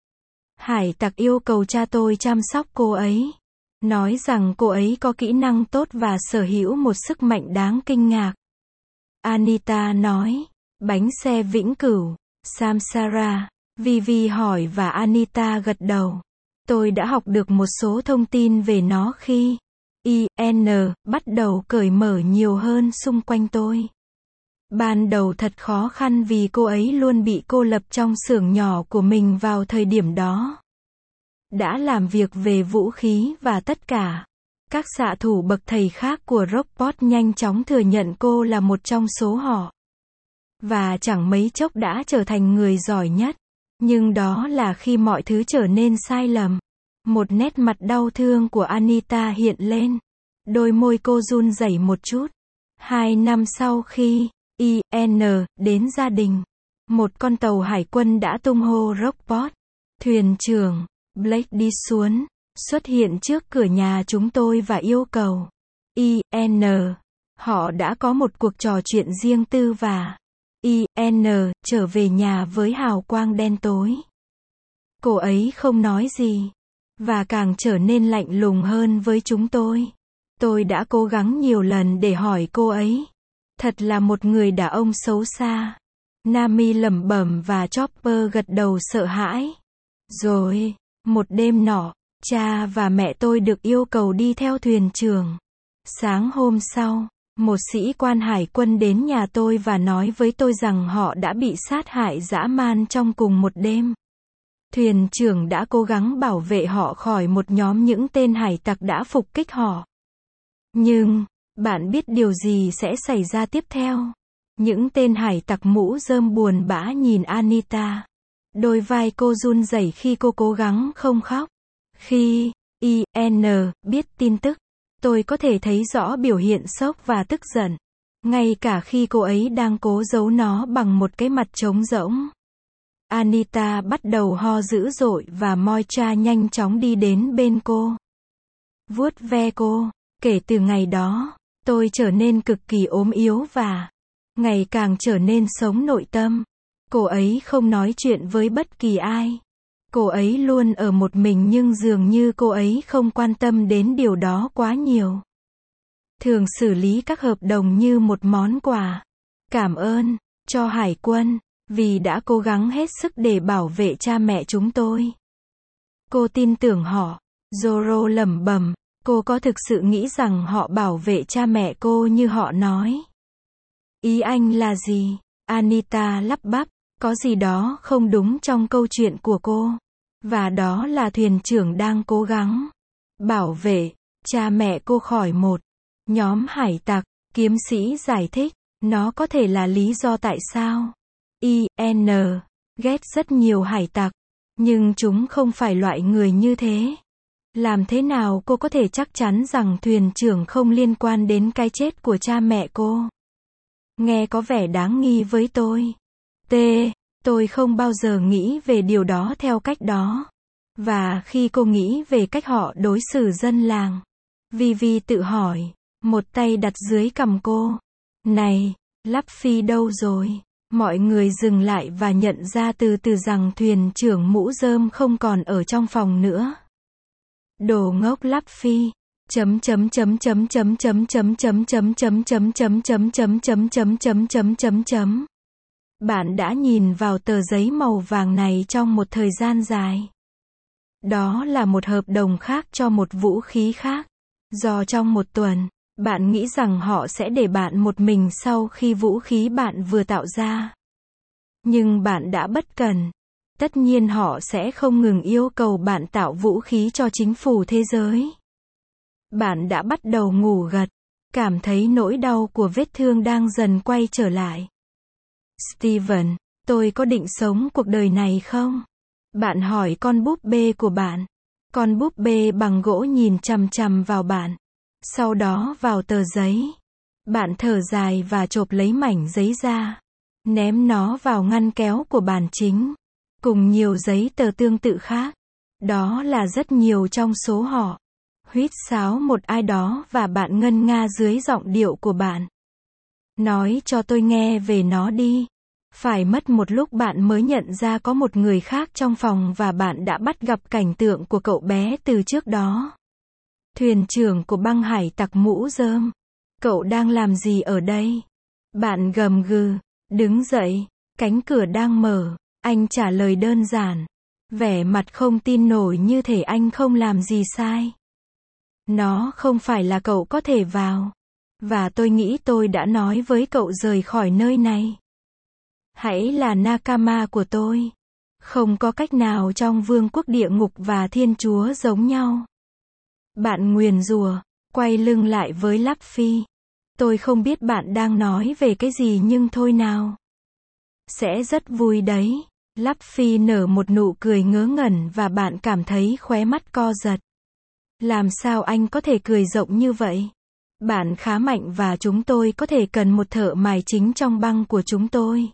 Hải tặc yêu cầu cha tôi chăm sóc cô ấy. Nói rằng cô ấy có kỹ năng tốt và sở hữu một sức mạnh đáng kinh ngạc. Anita nói, bánh xe vĩnh cửu, Samsara. Vivi hỏi và Anita gật đầu. Tôi đã học được một số thông tin về nó khi i en bắt đầu cởi mở nhiều hơn xung quanh tôi. Ban đầu thật khó khăn vì cô ấy luôn bị cô lập trong xưởng nhỏ của mình vào thời điểm đó. Đã làm việc về vũ khí và tất cả. Các xạ thủ bậc thầy khác của Rockport nhanh chóng thừa nhận cô là một trong số họ. Và chẳng mấy chốc đã trở thành người giỏi nhất. Nhưng đó là khi mọi thứ trở nên sai lầm. Một nét mặt đau thương của Anita hiện lên. Đôi môi cô run rẩy một chút. Hai năm sau khi i en đến gia đình, một con tàu hải quân đã tung hô Rockport. Thuyền trưởng Blake đi xuống, xuất hiện trước cửa nhà chúng tôi và yêu cầu i en họ đã có một cuộc trò chuyện riêng tư và i en trở về nhà với hào quang đen tối. Cô ấy không nói gì và càng trở nên lạnh lùng hơn với chúng tôi. Tôi đã cố gắng nhiều lần để hỏi cô ấy. Thật là một người đàn ông xấu xa. Nami lẩm bẩm và Chopper gật đầu sợ hãi. Rồi, một đêm nọ, cha và mẹ tôi được yêu cầu đi theo thuyền trưởng. Sáng hôm sau, một sĩ quan hải quân đến nhà tôi và nói với tôi rằng họ đã bị sát hại dã man trong cùng một đêm. Thuyền trưởng đã cố gắng bảo vệ họ khỏi một nhóm những tên hải tặc đã phục kích họ. Nhưng, bạn biết điều gì sẽ xảy ra tiếp theo? Những tên hải tặc mũ rơm buồn bã nhìn Anita. Đôi vai cô run rẩy khi cô cố gắng không khóc. Khi i en biết tin tức, tôi có thể thấy rõ biểu hiện sốc và tức giận. Ngay cả khi cô ấy đang cố giấu nó bằng một cái mặt trống rỗng. Anita bắt đầu ho dữ dội và Moira nhanh chóng đi đến bên cô. Vuốt ve cô. Kể từ ngày đó, tôi trở nên cực kỳ ốm yếu và ngày càng trở nên sống nội tâm. Cô ấy không nói chuyện với bất kỳ ai. Cô ấy luôn ở một mình nhưng dường như cô ấy không quan tâm đến điều đó quá nhiều. Thường xử lý các hợp đồng như một món quà. Cảm ơn cho hải quân vì đã cố gắng hết sức để bảo vệ cha mẹ chúng tôi. Cô tin tưởng họ. Zoro lẩm bẩm. Cô có thực sự nghĩ rằng họ bảo vệ cha mẹ cô như họ nói? Ý anh là gì? Anita lắp bắp, có gì đó không đúng trong câu chuyện của cô. Và đó là thuyền trưởng đang cố gắng bảo vệ cha mẹ cô khỏi một nhóm hải tặc. Kiếm sĩ giải thích, nó có thể là lý do tại sao i en ghét rất nhiều hải tặc, nhưng chúng không phải loại người như thế. Làm thế nào cô có thể chắc chắn rằng thuyền trưởng không liên quan đến cái chết của cha mẹ cô? Nghe có vẻ đáng nghi với tôi. T. Tôi không bao giờ nghĩ về điều đó theo cách đó. Và khi cô nghĩ về cách họ đối xử dân làng, Vivi tự hỏi, một tay đặt dưới cằm cô. Này, Luffy đâu rồi? Mọi người dừng lại và nhận ra từ từ rằng thuyền trưởng mũ rơm không còn ở trong phòng nữa. Đồ ngốc Luffy. Chấm chấm chấm chấm chấm chấm chấm chấm chấm chấm chấm chấm chấm chấm chấm chấm chấm chấm chấm chấm. Bạn đã nhìn vào tờ giấy màu vàng này trong một thời gian dài. Đó là một hợp đồng khác cho một vũ khí khác. Do trong một tuần, bạn nghĩ rằng họ sẽ để bạn một mình sau khi vũ khí bạn vừa tạo ra. Nhưng bạn đã bất cẩn. Tất nhiên họ sẽ không ngừng yêu cầu bạn tạo vũ khí cho chính phủ thế giới. Bạn đã bắt đầu ngủ gật, cảm thấy nỗi đau của vết thương đang dần quay trở lại. Steven, tôi có định sống cuộc đời này không? Bạn hỏi con búp bê của bạn. Con búp bê bằng gỗ nhìn chằm chằm vào bạn. Sau đó vào tờ giấy. Bạn thở dài và chộp lấy mảnh giấy ra. Ném nó vào ngăn kéo của bàn chính. Cùng nhiều giấy tờ tương tự khác. Đó là rất nhiều trong số họ. Huýt sáo một ai đó và bạn ngân nga dưới giọng điệu của bạn. Nói cho tôi nghe về nó đi. Phải mất một lúc bạn mới nhận ra có một người khác trong phòng và bạn đã bắt gặp cảnh tượng của cậu bé từ trước đó. Thuyền trưởng của băng hải tặc mũ rơm. Cậu đang làm gì ở đây? Bạn gầm gừ. Đứng dậy. Cánh cửa đang mở. Anh trả lời đơn giản. Vẻ mặt không tin nổi như thể anh không làm gì sai. Nó không phải là cậu có thể vào. Và tôi nghĩ tôi đã nói với cậu rời khỏi nơi này. Hãy là Nakama của tôi. Không có cách nào trong vương quốc địa ngục và thiên chúa giống nhau. Bạn nguyền rủa, quay lưng lại với Luffy. Tôi không biết bạn đang nói về cái gì nhưng thôi nào. Sẽ rất vui đấy. Luffy nở một nụ cười ngớ ngẩn và bạn cảm thấy khóe mắt co giật. Làm sao anh có thể cười rộng như vậy? Bạn khá mạnh và chúng tôi có thể cần một thợ mài chính trong băng của chúng tôi.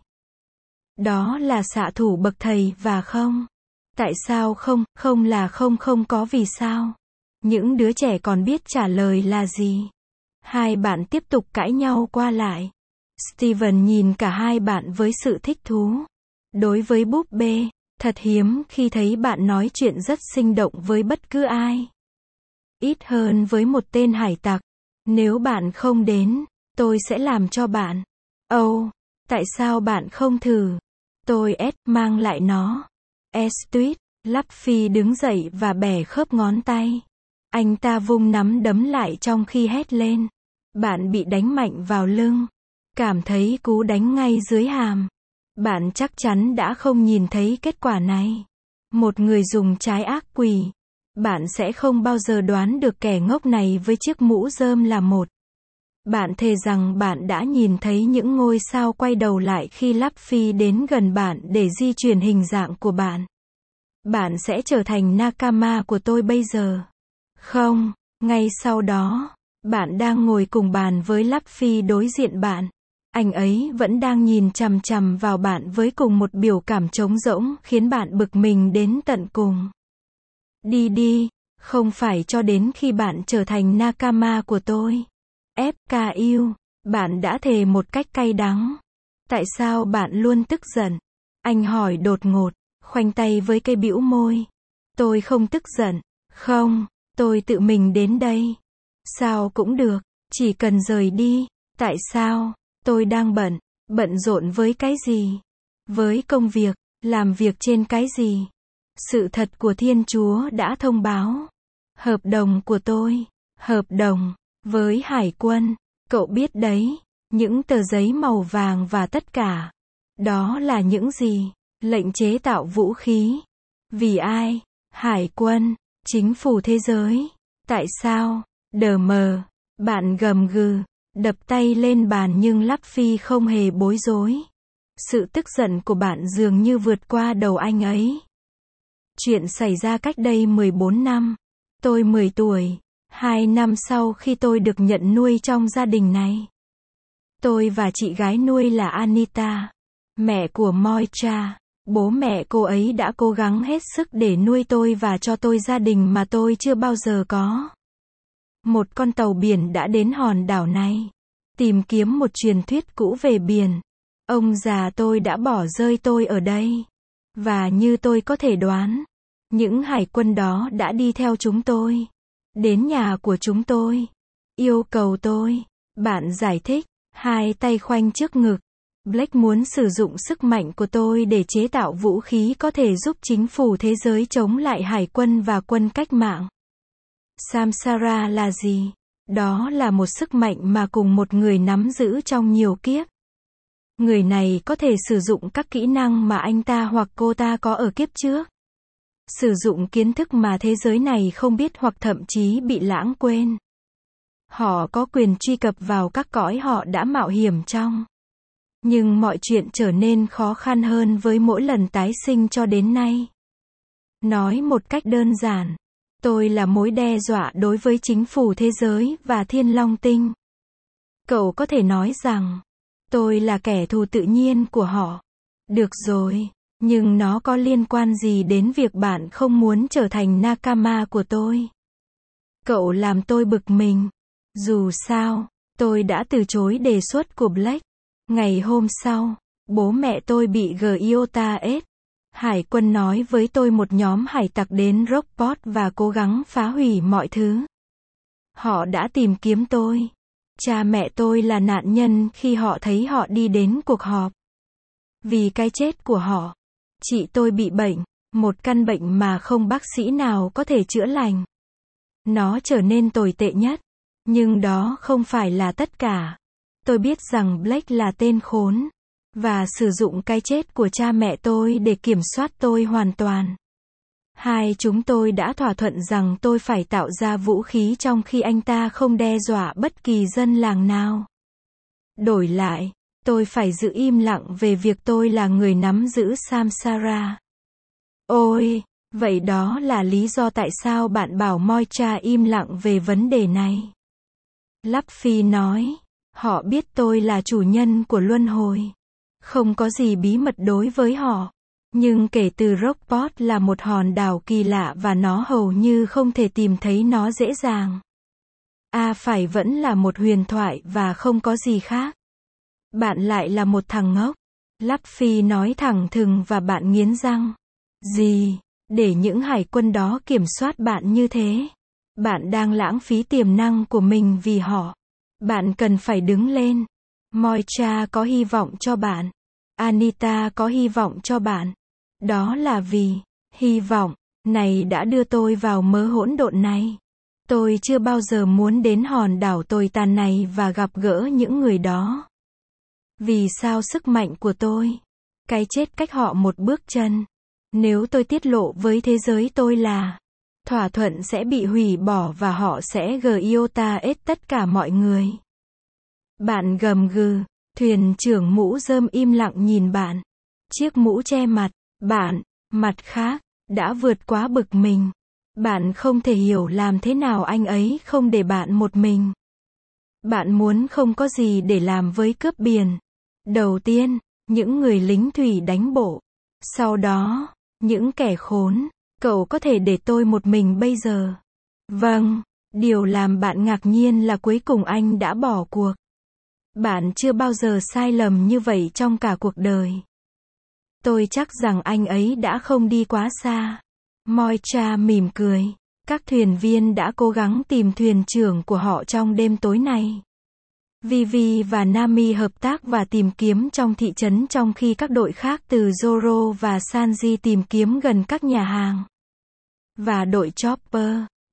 Đó là xạ thủ bậc thầy và không. Tại sao không, không là không không có vì sao. Những đứa trẻ còn biết trả lời là gì. Hai bạn tiếp tục cãi nhau qua lại. Steven nhìn cả hai bạn với sự thích thú. Đối với búp bê, thật hiếm khi thấy bạn nói chuyện rất sinh động với bất cứ ai. Ít hơn với một tên hải tặc. Nếu bạn không đến, tôi sẽ làm cho bạn. Ồ, oh, tại sao bạn không thử? Tôi ép mang lại nó. Estuyết, Luffy đứng dậy và bẻ khớp ngón tay. Anh ta vung nắm đấm lại trong khi hét lên. Bạn bị đánh mạnh vào lưng. Cảm thấy cú đánh ngay dưới hàm. Bạn chắc chắn đã không nhìn thấy kết quả này. Một người dùng trái ác quỷ. Bạn sẽ không bao giờ đoán được kẻ ngốc này với chiếc mũ rơm là một. Bạn thề rằng bạn đã nhìn thấy những ngôi sao quay đầu lại khi Luffy đến gần bạn để di chuyển hình dạng của bạn. Bạn sẽ trở thành Nakama của tôi bây giờ. Không, ngay sau đó, bạn đang ngồi cùng bàn với Luffy đối diện bạn. Anh ấy vẫn đang nhìn chằm chằm vào bạn với cùng một biểu cảm trống rỗng khiến bạn bực mình đến tận cùng. Đi đi, không phải cho đến khi bạn trở thành Nakama của tôi. ép ca u, bạn đã thề một cách cay đắng. Tại sao bạn luôn tức giận? Anh hỏi đột ngột, khoanh tay với cây bĩu môi. Tôi không tức giận. Không, tôi tự mình đến đây. Sao cũng được, chỉ cần rời đi. Tại sao? Tôi đang bận. Bận rộn với cái gì? Với công việc, làm việc trên cái gì? Sự thật của Thiên Chúa đã thông báo. Hợp đồng của tôi. Hợp đồng với hải quân, cậu biết đấy, những tờ giấy màu vàng và tất cả. Đó là những gì? Lệnh chế tạo vũ khí. Vì ai? Hải quân, chính phủ thế giới. Tại sao? Đờ mờ. Bạn gầm gừ, đập tay lên bàn nhưng Luffy không hề bối rối. Sự tức giận của bạn dường như vượt qua đầu anh ấy. Chuyện xảy ra cách đây mười bốn năm. Tôi mười tuổi. Hai năm sau khi tôi được nhận nuôi trong gia đình này. Tôi và chị gái nuôi là Anita, mẹ của Moira. Bố mẹ cô ấy đã cố gắng hết sức để nuôi tôi và cho tôi gia đình mà tôi chưa bao giờ có. Một con tàu biển đã đến hòn đảo này, tìm kiếm một truyền thuyết cũ về biển. Ông già tôi đã bỏ rơi tôi ở đây. Và như tôi có thể đoán, những hải quân đó đã đi theo chúng tôi, đến nhà của chúng tôi, yêu cầu tôi. Bạn giải thích, hai tay khoanh trước ngực. Black muốn sử dụng sức mạnh của tôi để chế tạo vũ khí có thể giúp chính phủ thế giới chống lại hải quân và quân cách mạng. Samsara là gì? Đó là một sức mạnh mà cùng một người nắm giữ trong nhiều kiếp. Người này có thể sử dụng các kỹ năng mà anh ta hoặc cô ta có ở kiếp trước. Sử dụng kiến thức mà thế giới này không biết hoặc thậm chí bị lãng quên. Họ có quyền truy cập vào các cõi họ đã mạo hiểm trong. Nhưng mọi chuyện trở nên khó khăn hơn với mỗi lần tái sinh cho đến nay. Nói một cách đơn giản, tôi là mối đe dọa đối với chính phủ thế giới và Thiên Long Tinh. Cậu có thể nói rằng, tôi là kẻ thù tự nhiên của họ. Được rồi, nhưng nó có liên quan gì đến việc bạn không muốn trở thành Nakama của tôi? Cậu làm tôi bực mình. Dù sao, tôi đã từ chối đề xuất của Black. Ngày hôm sau, bố mẹ tôi bị Gyota ết. Hải quân nói với tôi một nhóm hải tặc đến Rockport và cố gắng phá hủy mọi thứ. Họ đã tìm kiếm tôi. Cha mẹ tôi là nạn nhân khi họ thấy họ đi đến cuộc họp. Vì cái chết của họ, chị tôi bị bệnh, một căn bệnh mà không bác sĩ nào có thể chữa lành. Nó trở nên tồi tệ nhất. Nhưng đó không phải là tất cả. Tôi biết rằng Black là tên khốn. Và sử dụng cái chết của cha mẹ tôi để kiểm soát tôi hoàn toàn. Hai chúng tôi đã thỏa thuận rằng tôi phải tạo ra vũ khí trong khi anh ta không đe dọa bất kỳ dân làng nào. Đổi lại, tôi phải giữ im lặng về việc tôi là người nắm giữ Samsara. Ôi, vậy đó là lý do tại sao bạn bảo Moira im lặng về vấn đề này. Luffy nói, họ biết tôi là chủ nhân của luân hồi. Không có gì bí mật đối với họ. Nhưng kể từ Rockport là một hòn đảo kỳ lạ và nó hầu như không thể tìm thấy nó dễ dàng. À phải vẫn là một huyền thoại và không có gì khác. Bạn lại là một thằng ngốc. Luffy nói thẳng thừng và bạn nghiến răng. Gì? Để những hải quân đó kiểm soát bạn như thế? Bạn đang lãng phí tiềm năng của mình vì họ. Bạn cần phải đứng lên. Moira có hy vọng cho bạn. Anita có hy vọng cho bạn. Đó là vì, hy vọng này đã đưa tôi vào mớ hỗn độn này. Tôi chưa bao giờ muốn đến hòn đảo tồi tàn này và gặp gỡ những người đó. Vì sao sức mạnh của tôi? Cái chết cách họ một bước chân. Nếu tôi tiết lộ với thế giới tôi là thỏa thuận sẽ bị hủy bỏ và họ sẽ Gyota ết tất cả mọi người. Bạn gầm gừ, thuyền trưởng mũ rơm im lặng nhìn bạn. Chiếc mũ che mặt, bạn, mặt khác, đã vượt quá bực mình. Bạn không thể hiểu làm thế nào anh ấy không để bạn một mình. Bạn muốn không có gì để làm với cướp biển. Đầu tiên, những người lính thủy đánh bộ. Sau đó, những kẻ khốn. Cậu có thể để tôi một mình bây giờ. Vâng, điều làm bạn ngạc nhiên là cuối cùng anh đã bỏ cuộc. Bạn chưa bao giờ sai lầm như vậy trong cả cuộc đời. Tôi chắc rằng anh ấy đã không đi quá xa. Moira mỉm cười. Các thuyền viên đã cố gắng tìm thuyền trưởng của họ trong đêm tối này. Vivi và Nami hợp tác và tìm kiếm trong thị trấn trong khi các đội khác từ Zoro và Sanji tìm kiếm gần các nhà hàng. Và đội Chopper,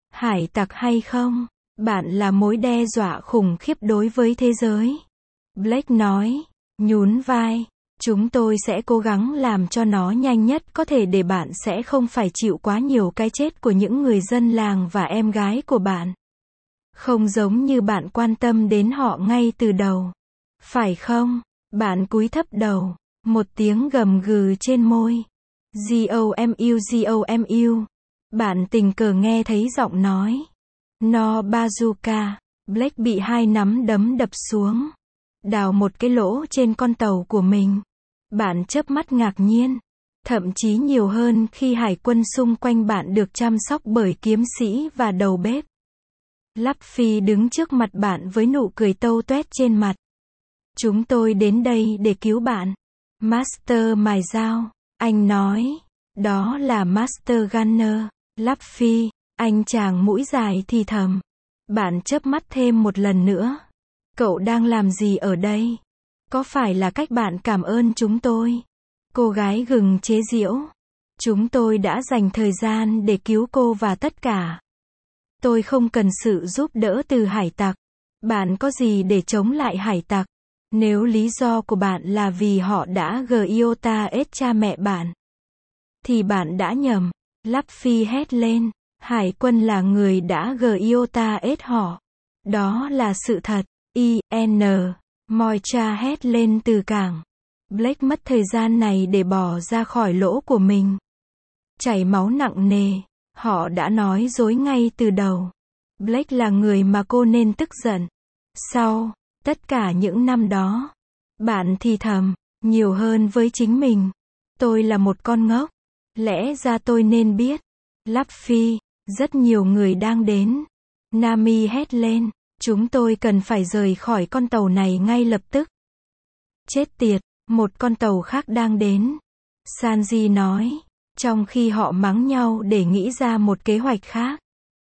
Hải tặc hay không? Bạn là mối đe dọa khủng khiếp đối với thế giới. Blake nói, nhún vai. Chúng tôi sẽ cố gắng làm cho nó nhanh nhất có thể để bạn sẽ không phải chịu quá nhiều cái chết của những người dân làng và em gái của bạn. Không giống như bạn quan tâm đến họ ngay từ đầu. Phải không? Bạn cúi thấp đầu. Một tiếng gầm gừ trên môi. Gomu gomu. Bạn tình cờ nghe thấy giọng nói. No bazooka. Blake bị hai nắm đấm đập xuống. Đào một cái lỗ trên con tàu của mình. Bạn chớp mắt ngạc nhiên. Thậm chí nhiều hơn khi hải quân xung quanh bạn được chăm sóc bởi kiếm sĩ và đầu bếp. Luffy đứng trước mặt bạn với nụ cười tâu toét trên mặt. Chúng tôi đến đây để cứu bạn. Master mài dao. Anh nói. Đó là Master Gunner. Luffy. Anh chàng mũi dài thì thầm. Bạn chớp mắt thêm một lần nữa. Cậu đang làm gì ở đây? Có phải là cách bạn cảm ơn chúng tôi? Cô gái gừng chế giễu. Chúng tôi đã dành thời gian để cứu cô và tất cả. Tôi không cần sự giúp đỡ từ hải tặc. Bạn có gì để chống lại hải tặc? Nếu lý do của bạn là vì họ đã giota ết cha mẹ bạn, thì bạn đã nhầm. Luffy hét lên. Hải quân là người đã giota ết họ. Đó là sự thật. I N Moicha hét lên từ cảng. Blake mất thời gian này để bỏ ra khỏi lỗ của mình. Chảy máu nặng nề. Họ đã nói dối ngay từ đầu. Blake là người mà cô nên tức giận. Sau tất cả những năm đó, bạn thì thầm nhiều hơn với chính mình. Tôi là một con ngốc. Lẽ ra tôi nên biết. Luffy, rất nhiều người đang đến. Nami hét lên. Chúng tôi cần phải rời khỏi con tàu này ngay lập tức. Chết tiệt, một con tàu khác đang đến. Sanji nói, trong khi họ mắng nhau để nghĩ ra một kế hoạch khác.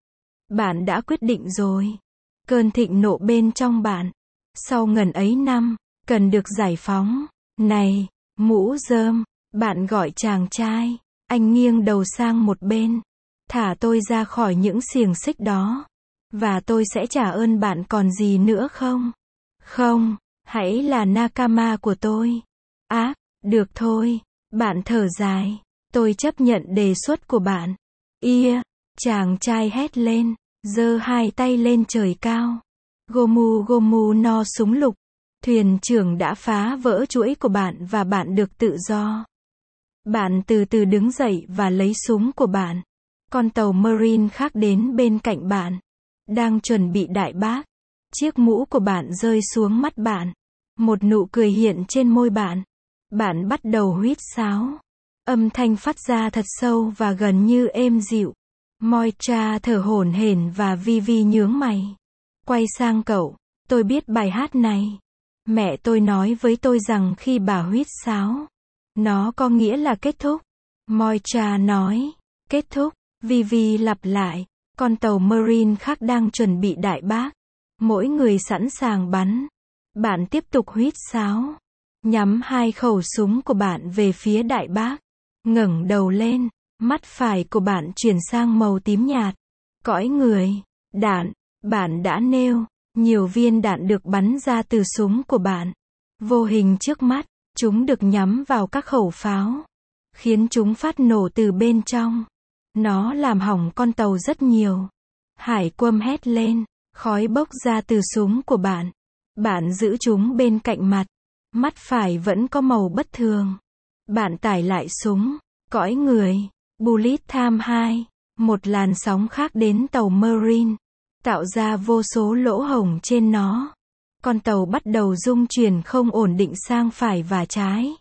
Bạn đã quyết định rồi. Cơn thịnh nộ bên trong bạn, sau ngần ấy năm, cần được giải phóng. Này, mũ rơm, bạn gọi chàng trai. Anh nghiêng đầu sang một bên. Thả tôi ra khỏi những xiềng xích đó. Và tôi sẽ trả ơn bạn còn gì nữa không? Không, hãy là Nakama của tôi. Ác, được thôi. Bạn thở dài. Tôi chấp nhận đề xuất của bạn. Ia, chàng trai hét lên, giơ hai tay lên trời cao. Gomu Gomu no súng lục. Thuyền trưởng đã phá vỡ chuỗi của bạn và bạn được tự do. Bạn từ từ đứng dậy và lấy súng của bạn. Con tàu Marine khác đến bên cạnh bạn. Đang chuẩn bị đại bác. Chiếc mũ của bạn rơi xuống mắt bạn. Một nụ cười hiện trên môi bạn. Bạn bắt đầu huýt sáo. Âm thanh phát ra thật sâu và gần như êm dịu. Moicha thở hổn hển và Vivi nhướng mày. Quay sang cậu. Tôi biết bài hát này. Mẹ tôi nói với tôi rằng khi bà huýt sáo, nó có nghĩa là kết thúc. Moicha nói. Kết thúc. Vivi lặp lại. Con tàu Marine khác đang chuẩn bị đại bác. Mỗi người sẵn sàng bắn. Bạn tiếp tục huýt sáo. Nhắm hai khẩu súng của bạn về phía đại bác. Ngẩng đầu lên. Mắt phải của bạn chuyển sang màu tím nhạt. Cõi người. Đạn. Bạn đã nêu. Nhiều viên đạn được bắn ra từ súng của bạn. Vô hình trước mắt. Chúng được nhắm vào các khẩu pháo. Khiến chúng phát nổ từ bên trong. Nó làm hỏng con tàu rất nhiều. Hải quân hét lên. Khói bốc ra từ súng của bạn. Bạn giữ chúng bên cạnh mặt. Mắt phải vẫn có màu bất thường. Bạn tải lại súng. Cõi người. Bullet Time hai. Một làn sóng khác đến tàu Marine. Tạo ra vô số lỗ hổng trên nó. Con tàu bắt đầu rung chuyển không ổn định sang phải và trái.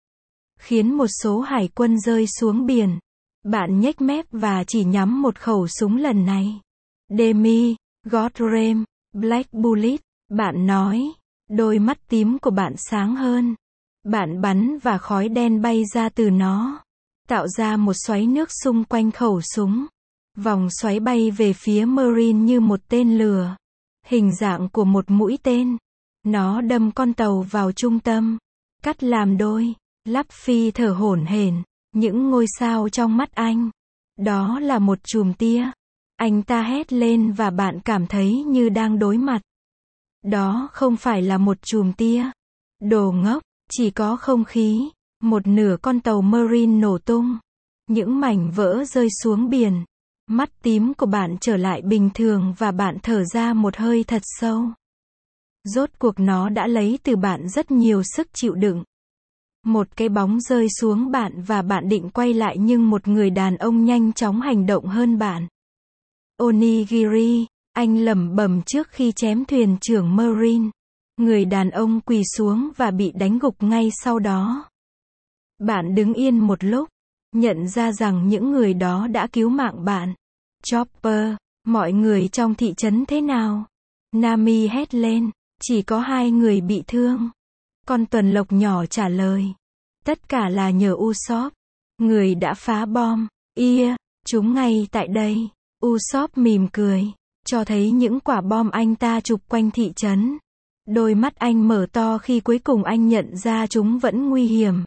Khiến một số hải quân rơi xuống biển. Bạn nhếch mép và chỉ nhắm một khẩu súng lần này. Demi, Godrem, Black Bullet. Bạn nói. Đôi mắt tím của bạn sáng hơn. Bạn bắn và khói đen bay ra từ nó. Tạo ra một xoáy nước xung quanh khẩu súng. Vòng xoáy bay về phía Marine như một tên lửa. Hình dạng của một mũi tên. Nó đâm con tàu vào trung tâm. Cắt làm đôi. Luffy thở hổn hển. Những ngôi sao trong mắt anh. Đó là một chùm tia. Anh ta hét lên và bạn cảm thấy như đang đối mặt. Đó không phải là một chùm tia. Đồ ngốc, chỉ có không khí. Một nửa con tàu Marine nổ tung. Những mảnh vỡ rơi xuống biển. Mắt tím của bạn trở lại bình thường và bạn thở ra một hơi thật sâu. Rốt cuộc nó đã lấy từ bạn rất nhiều sức chịu đựng. Một cái bóng rơi xuống bạn và bạn định quay lại nhưng một người đàn ông nhanh chóng hành động hơn bạn. Onigiri, anh lẩm bẩm trước khi chém thuyền trưởng Marine. Người đàn ông quỳ xuống và bị đánh gục ngay sau đó. Bạn đứng yên một lúc, nhận ra rằng những người đó đã cứu mạng bạn. Chopper, mọi người trong thị trấn thế nào? Nami hét lên, chỉ có hai người bị thương. Con tuần lộc nhỏ trả lời. Tất cả là nhờ Usopp. Người đã phá bom. Ia, chúng ngay tại đây. Usopp mỉm cười, cho thấy những quả bom anh ta chụp quanh thị trấn. Đôi mắt anh mở to khi cuối cùng anh nhận ra chúng vẫn nguy hiểm.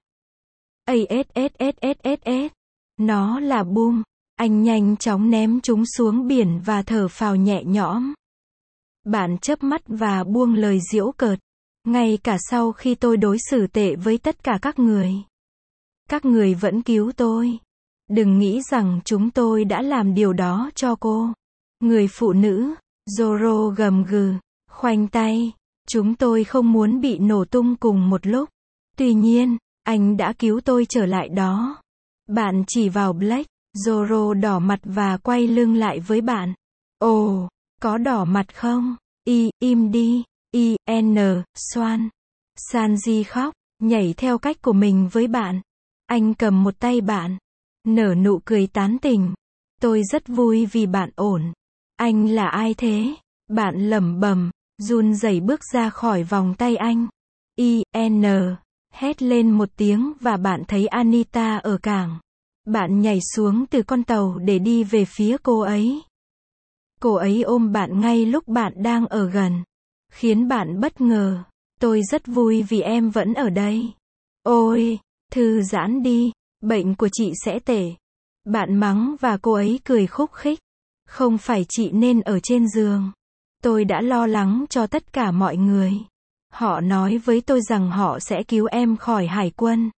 Asssss. Nó là boom. Anh nhanh chóng ném chúng xuống biển và thở phào nhẹ nhõm. Bạn chớp mắt và buông lời giễu cợt. Ngay cả sau khi tôi đối xử tệ với tất cả các người. Các người vẫn cứu tôi. Đừng nghĩ rằng chúng tôi đã làm điều đó cho cô. Người phụ nữ, Zoro gầm gừ, khoanh tay. Chúng tôi không muốn bị nổ tung cùng một lúc. Tuy nhiên, anh đã cứu tôi trở lại đó. Bạn chỉ vào Black. Zoro đỏ mặt và quay lưng lại với bạn. Ồ, có đỏ mặt không? Y, im đi. I, N, Swan. Sanji khóc, nhảy theo cách của mình với bạn. Anh cầm một tay bạn. Nở nụ cười tán tỉnh. Tôi rất vui vì bạn ổn. Anh là ai thế? Bạn lẩm bẩm, run rẩy bước ra khỏi vòng tay anh. I, N, hét lên một tiếng và bạn thấy Anita ở cảng. Bạn nhảy xuống từ con tàu để đi về phía cô ấy. Cô ấy ôm bạn ngay lúc bạn đang ở gần. Khiến bạn bất ngờ. Tôi rất vui vì em vẫn ở đây. Ôi, thư giãn đi, bệnh của chị sẽ tệ. Bạn mắng và cô ấy cười khúc khích. Không phải chị nên ở trên giường. Tôi đã lo lắng cho tất cả mọi người. Họ nói với tôi rằng họ sẽ cứu em khỏi hải quân.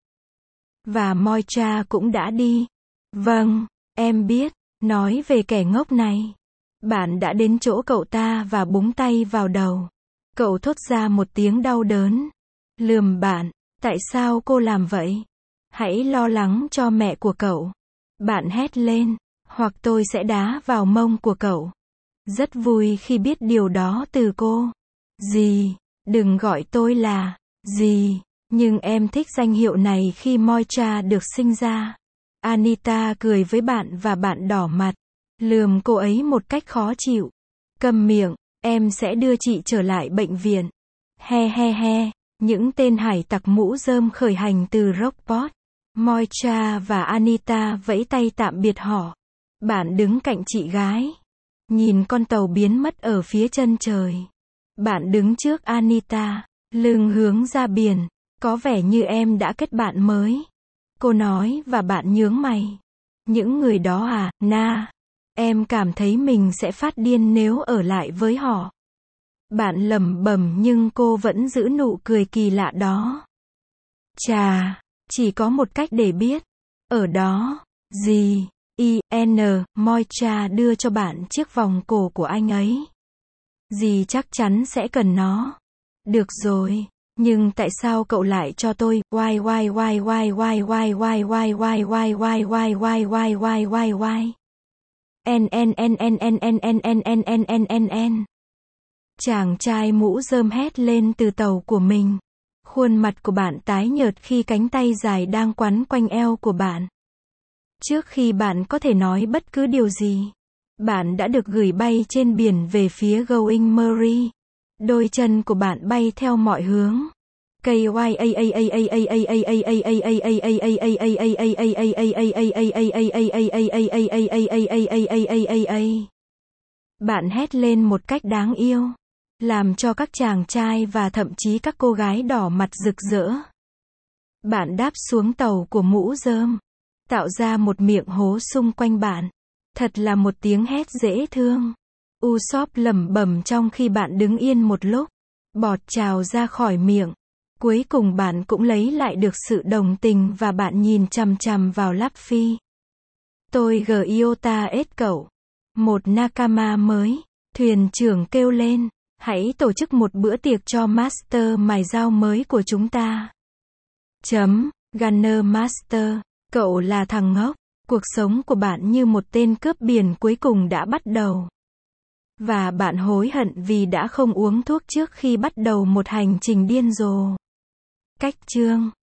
Và Moira cũng đã đi. Vâng, em biết. Nói về kẻ ngốc này. Bạn đã đến chỗ cậu ta và búng tay vào đầu. Cậu thốt ra một tiếng đau đớn. Lườm bạn. Tại sao cô làm vậy? Hãy lo lắng cho mẹ của cậu. Bạn hét lên. Hoặc tôi sẽ đá vào mông của cậu. Rất vui khi biết điều đó từ cô. Dì, đừng gọi tôi là dì. Nhưng em thích danh hiệu này khi Moira được sinh ra. Anita cười với bạn và bạn đỏ mặt. Lườm cô ấy một cách khó chịu. Câm miệng, em sẽ đưa chị trở lại bệnh viện. He he he, những tên hải tặc mũ rơm khởi hành từ Rockport. Moira và Anita vẫy tay tạm biệt họ. Bạn đứng cạnh chị gái. Nhìn con tàu biến mất ở phía chân trời. Bạn đứng trước Anita, lưng hướng ra biển. Có vẻ như em đã kết bạn mới. Cô nói và bạn nhướng mày. Những người đó à, na. Em cảm thấy mình sẽ phát điên nếu ở lại với họ. Bạn lẩm bẩm nhưng cô vẫn giữ nụ cười kỳ lạ đó. Chà, chỉ có một cách để biết. Ở đó, gì? I, N, Moira đưa cho bạn chiếc vòng cổ của anh ấy. Dì chắc chắn sẽ cần nó. Được rồi. Nhưng tại sao cậu lại cho tôi? Why why why why why why why why why why why why why why why why why n n n n n n n n n n n n n Chàng trai mũ rơm hét lên từ tàu của mình. Khuôn mặt của bạn tái nhợt khi cánh tay dài đang quấn quanh eo của bạn. Trước khi bạn có thể nói bất cứ điều gì, bạn đã được gửi bay trên biển về phía Going Merry. Đôi chân của bạn bay theo mọi hướng. Bạn hét lên một cách đáng yêu, làm cho các chàng trai và thậm chí các cô gái đỏ mặt rực rỡ. Bạn đáp xuống tàu của mũ rơm, tạo ra một miệng hố xung quanh bạn. Thật là một tiếng hét dễ thương. Usopp lẩm bẩm trong khi bạn đứng yên một lúc. Bọt trào ra khỏi miệng. Cuối cùng bạn cũng lấy lại được sự đồng tình và bạn nhìn chằm chằm vào Luffy. Tôi Gyota ết cậu. Một Nakama mới. Thuyền trưởng kêu lên. Hãy tổ chức một bữa tiệc cho Master mài dao mới của chúng ta. Chấm. Gunner Master. Cậu là thằng ngốc. Cuộc sống của bạn như một tên cướp biển cuối cùng đã bắt đầu. Và bạn hối hận vì đã không uống thuốc trước khi bắt đầu một hành trình điên rồ. Cách chương